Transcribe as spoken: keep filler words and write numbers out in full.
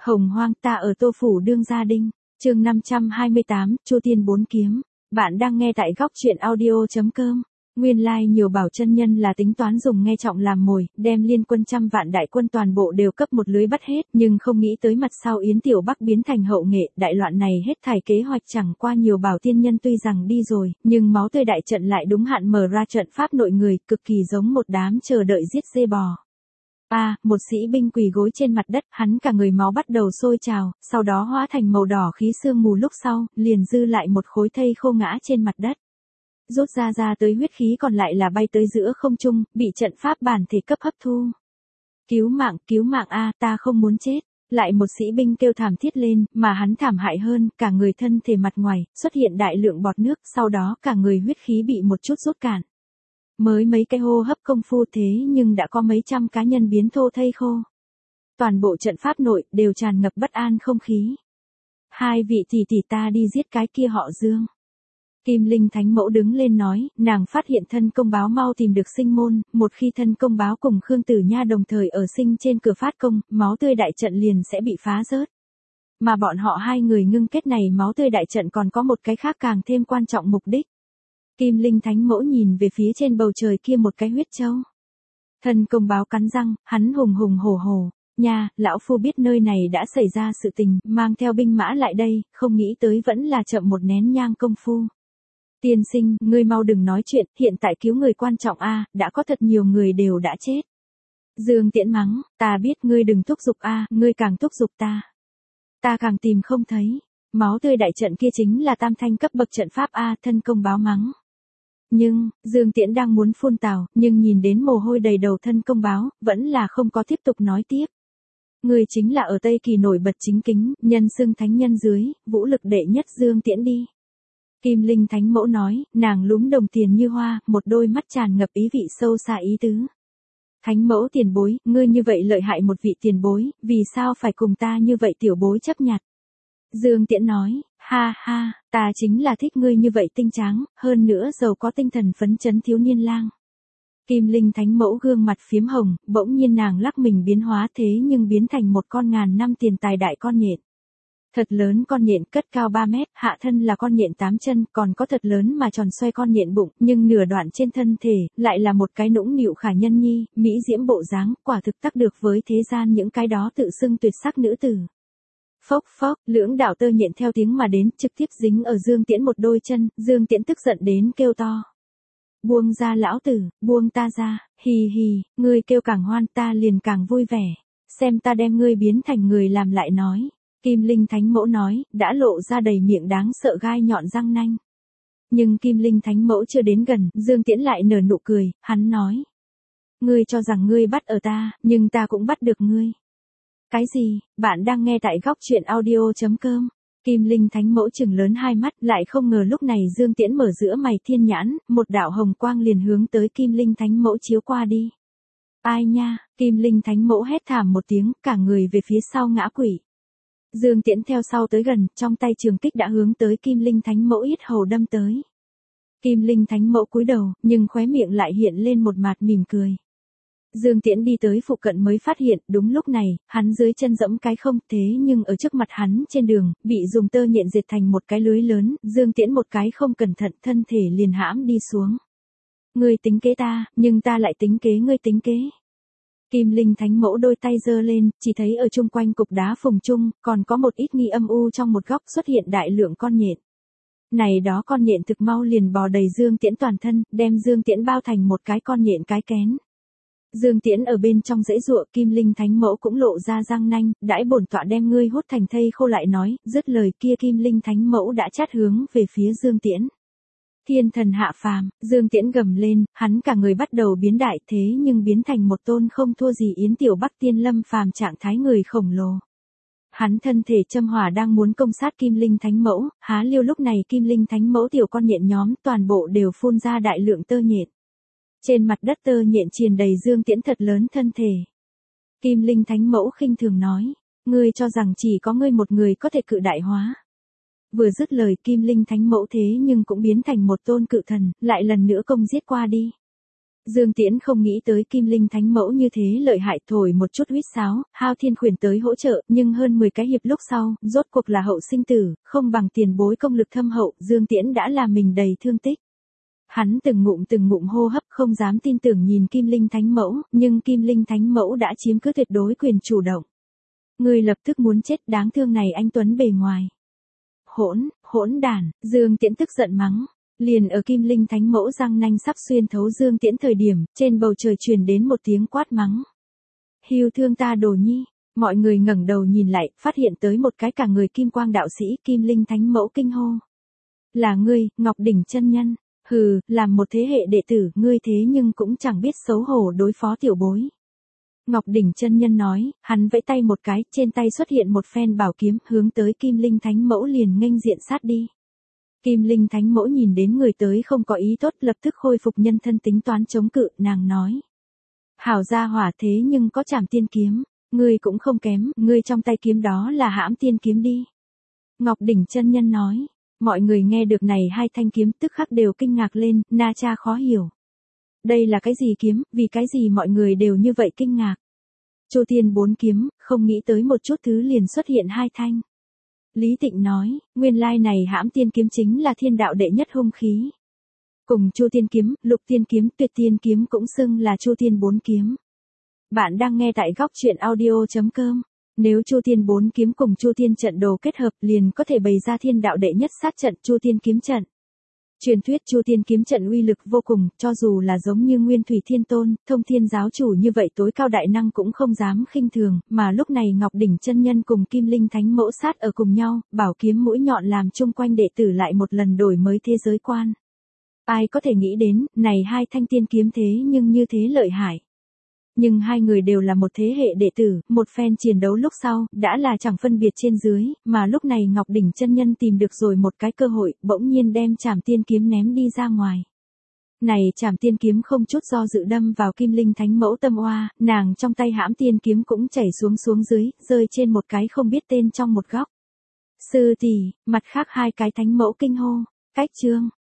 Hồng hoang ta ở Tô Phủ đương gia đinh, chương năm trăm hai mươi tám, Chu Tiên bốn kiếm. Bạn đang nghe tại góc truyện audio.com. Nguyên lai like nhiều bảo chân nhân là tính toán dùng nghe trọng làm mồi, đem liên quân trăm vạn đại quân toàn bộ đều cấp một lưới bắt hết, nhưng không nghĩ tới mặt sau Yến Tiểu Bắc biến thành hậu nghệ, đại loạn này hết thảy kế hoạch chẳng qua nhiều bảo tiên nhân tuy rằng đi rồi, nhưng máu tươi đại trận lại đúng hạn mở ra trận pháp nội người, cực kỳ giống một đám chờ đợi giết dê bò. A, à, một sĩ binh quỳ gối trên mặt đất, hắn cả người máu bắt đầu sôi trào, sau đó hóa thành màu đỏ khí sương mù lúc sau, liền dư lại một khối thây khô ngã trên mặt đất. Rút ra ra tới huyết khí còn lại là bay tới giữa không trung, bị trận pháp bản thể cấp hấp thu. Cứu mạng, cứu mạng a, ta không muốn chết. Lại một sĩ binh kêu thảm thiết lên, mà hắn thảm hại hơn, cả người thân thể mặt ngoài, xuất hiện đại lượng bọt nước, sau đó cả người huyết khí bị một chút rút cạn. Mới mấy cái hô hấp công phu thế nhưng đã có mấy trăm cá nhân biến thô thây khô. Toàn bộ trận pháp nội đều tràn ngập bất an không khí. Hai vị tỷ tỷ ta đi giết cái kia họ Dương. Kim Linh Thánh Mẫu đứng lên nói, nàng phát hiện thân công báo mau tìm được sinh môn, một khi thân công báo cùng Khương Tử Nha đồng thời ở sinh trên cửa phát công, máu tươi đại trận liền sẽ bị phá rớt. Mà bọn họ hai người ngưng kết này máu tươi đại trận còn có một cái khác càng thêm quan trọng mục đích. Kim Linh Thánh Mẫu nhìn về phía trên bầu trời kia một cái huyết châu. Thân công báo cắn răng, hắn hùng hùng hổ hổ, nha, lão phu biết nơi này đã xảy ra sự tình, mang theo binh mã lại đây, không nghĩ tới vẫn là chậm một nén nhang công phu. Tiên sinh, ngươi mau đừng nói chuyện, hiện tại cứu người quan trọng a, đã có thật nhiều người đều đã chết. Dương Tiễn mắng, ta biết ngươi đừng thúc giục a, ngươi càng thúc giục ta. Ta càng tìm không thấy, máu tươi đại trận kia chính là tam thanh cấp bậc trận pháp a, thân công báo mắng. Nhưng, Dương Tiễn đang muốn phun tào, nhưng nhìn đến mồ hôi đầy đầu thân công báo, vẫn là không có tiếp tục nói tiếp. Người chính là ở Tây Kỳ nổi bật chính kính, nhân xưng thánh nhân dưới, vũ lực đệ nhất Dương Tiễn đi. Kim Linh Thánh Mẫu nói, nàng lúm đồng tiền như hoa, một đôi mắt tràn ngập ý vị sâu xa ý tứ. Thánh Mẫu tiền bối, ngươi như vậy lợi hại một vị tiền bối, vì sao phải cùng ta như vậy tiểu bối chấp nhặt? Dương Tiễn nói, ha ha, ta chính là thích ngươi như vậy tinh tráng, hơn nữa giàu có tinh thần phấn chấn thiếu niên lang. Kim Linh Thánh Mẫu gương mặt phiếm hồng, bỗng nhiên nàng lắc mình biến hóa thế nhưng biến thành một con ngàn năm tiền tài đại con nhện. Thật lớn con nhện cất cao ba mét, hạ thân là con nhện tám chân, còn có thật lớn mà tròn xoay con nhện bụng, nhưng nửa đoạn trên thân thể, lại là một cái nũng nịu khả nhân nhi, mỹ diễm bộ dáng, quả thực tác được với thế gian những cái đó tự xưng tuyệt sắc nữ tử. Phốc phốc, lưỡng đạo tơ nhện theo tiếng mà đến, trực tiếp dính ở Dương Tiễn một đôi chân, Dương Tiễn tức giận đến kêu to. Buông ra lão tử, buông ta ra, hì hì, ngươi kêu càng hoan ta liền càng vui vẻ, xem ta đem ngươi biến thành người làm lại nói. Kim Linh Thánh Mẫu nói, đã lộ ra đầy miệng đáng sợ gai nhọn răng nanh. Nhưng Kim Linh Thánh Mẫu chưa đến gần, Dương Tiễn lại nở nụ cười, hắn nói. Ngươi cho rằng ngươi bắt ở ta, nhưng ta cũng bắt được ngươi. Cái gì, bạn đang nghe tại góc truyện audio.com. Kim Linh Thánh Mẫu trừng lớn hai mắt, lại không ngờ lúc này Dương Tiễn mở giữa mày thiên nhãn, một đạo hồng quang liền hướng tới Kim Linh Thánh Mẫu chiếu qua đi. Ai nha, Kim Linh Thánh Mẫu hét thảm một tiếng, cả người về phía sau ngã quỵ. Dương Tiễn theo sau tới gần, trong tay trường kích đã hướng tới Kim Linh Thánh Mẫu yết hầu đâm tới. Kim Linh Thánh Mẫu cúi đầu, nhưng khóe miệng lại hiện lên một mặt mỉm cười. Dương Tiễn đi tới phụ cận mới phát hiện, đúng lúc này, hắn dưới chân giẫm cái không, thế nhưng ở trước mặt hắn trên đường, bị dùng tơ nhện dệt thành một cái lưới lớn, Dương Tiễn một cái không cẩn thận, thân thể liền hãm đi xuống. Ngươi tính kế ta, nhưng ta lại tính kế ngươi tính kế. Kim Linh Thánh Mẫu đôi tay giơ lên, chỉ thấy ở chung quanh cục đá phùng chung, còn có một ít nghi âm u trong một góc xuất hiện đại lượng con nhện. Này đó con nhện thực mau liền bò đầy Dương Tiễn toàn thân, đem Dương Tiễn bao thành một cái con nhện cái kén. Dương Tiễn ở bên trong dãy ruộng, Kim Linh Thánh Mẫu cũng lộ ra răng nanh, đãi bổn tọa đem ngươi hút thành thây khô lại nói, dứt lời kia Kim Linh Thánh Mẫu đã chát hướng về phía Dương Tiễn. Thiên thần hạ phàm, Dương Tiễn gầm lên, hắn cả người bắt đầu biến đại thế nhưng biến thành một tôn không thua gì Yến Tiểu Bắc tiên lâm phàm trạng thái người khổng lồ. Hắn thân thể châm hỏa đang muốn công sát Kim Linh Thánh Mẫu, há liêu lúc này Kim Linh Thánh Mẫu tiểu con nhện nhóm toàn bộ đều phun ra đại lượng tơ nhện. Trên mặt đất tơ nhện triền đầy Dương Tiễn thật lớn thân thể. Kim Linh Thánh Mẫu khinh thường nói, ngươi cho rằng chỉ có ngươi một người có thể cự đại hóa. Vừa dứt lời Kim Linh Thánh Mẫu thế nhưng cũng biến thành một tôn cự thần, lại lần nữa công giết qua đi. Dương Tiễn không nghĩ tới Kim Linh Thánh Mẫu như thế lợi hại, thổi một chút huýt sáo, hao thiên khuyển tới hỗ trợ, nhưng hơn mười cái hiệp lúc sau, rốt cuộc là hậu sinh tử, không bằng tiền bối công lực thâm hậu, Dương Tiễn đã làm mình đầy thương tích. Hắn từng ngụm từng ngụm hô hấp không dám tin tưởng nhìn Kim Linh Thánh Mẫu, nhưng Kim Linh Thánh Mẫu đã chiếm cứ tuyệt đối quyền chủ động. Ngươi lập tức muốn chết, đáng thương này anh tuấn bề ngoài. Hỗn, hỗn đản, Dương Tiễn tức giận mắng. Liền ở Kim Linh Thánh Mẫu răng nanh sắp xuyên thấu Dương Tiễn thời điểm, trên bầu trời truyền đến một tiếng quát mắng. Hưu thương ta đồ nhi, mọi người ngẩng đầu nhìn lại, phát hiện tới một cái cả người kim quang đạo sĩ Kim Linh Thánh Mẫu kinh hô. Là ngươi, Ngọc Đỉnh chân nhân, hừ, làm một thế hệ đệ tử, ngươi thế nhưng cũng chẳng biết xấu hổ đối phó tiểu bối. Ngọc Đỉnh chân nhân nói, hắn vẫy tay một cái, trên tay xuất hiện một phen bảo kiếm, hướng tới Kim Linh Thánh Mẫu liền nghênh diện sát đi. Kim Linh Thánh Mẫu nhìn đến người tới không có ý tốt, lập tức khôi phục nhân thân tính toán chống cự, nàng nói. Hảo gia hỏa thế nhưng có trảm tiên kiếm, ngươi cũng không kém, ngươi trong tay kiếm đó là hãm tiên kiếm đi. Ngọc Đỉnh chân nhân nói, mọi người nghe được này hai thanh kiếm tức khắc đều kinh ngạc lên, na cha khó hiểu. Đây là cái gì kiếm, vì cái gì mọi người đều như vậy kinh ngạc. Chu Thiên bốn kiếm, không nghĩ tới một chút thứ liền xuất hiện hai thanh. Lý Tịnh nói, nguyên lai này hãm tiên kiếm chính là thiên đạo đệ nhất hung khí. Cùng Chu Thiên kiếm, Lục Tiên kiếm, Tuyệt Tiên kiếm cũng xưng là Chu Thiên bốn kiếm. Bạn đang nghe tại góc truyện audio chấm com. Nếu Chu Thiên bốn kiếm cùng Chu Thiên trận đồ kết hợp liền có thể bày ra thiên đạo đệ nhất sát trận Chu Thiên kiếm trận. Truyền thuyết Chu Thiên kiếm trận uy lực vô cùng, cho dù là giống như Nguyên Thủy Thiên Tôn, Thông Thiên giáo chủ như vậy tối cao đại năng cũng không dám khinh thường, mà lúc này Ngọc Đỉnh chân nhân cùng Kim Linh Thánh Mẫu sát ở cùng nhau, bảo kiếm mũi nhọn làm chung quanh đệ tử lại một lần đổi mới thế giới quan. Ai có thể nghĩ đến, này hai thanh tiên kiếm thế nhưng như thế lợi hại. Nhưng hai người đều là một thế hệ đệ tử, một phen chiến đấu lúc sau, đã là chẳng phân biệt trên dưới, mà lúc này Ngọc Đỉnh chân nhân tìm được rồi một cái cơ hội, bỗng nhiên đem trảm tiên kiếm ném đi ra ngoài. Này trảm tiên kiếm không chút do dự đâm vào Kim Linh Thánh Mẫu tâm oa, nàng trong tay hãm tiên kiếm cũng chảy xuống xuống dưới, rơi trên một cái không biết tên trong một góc. Sư tỷ, mặt khác hai cái Thánh Mẫu kinh hô, cách chương.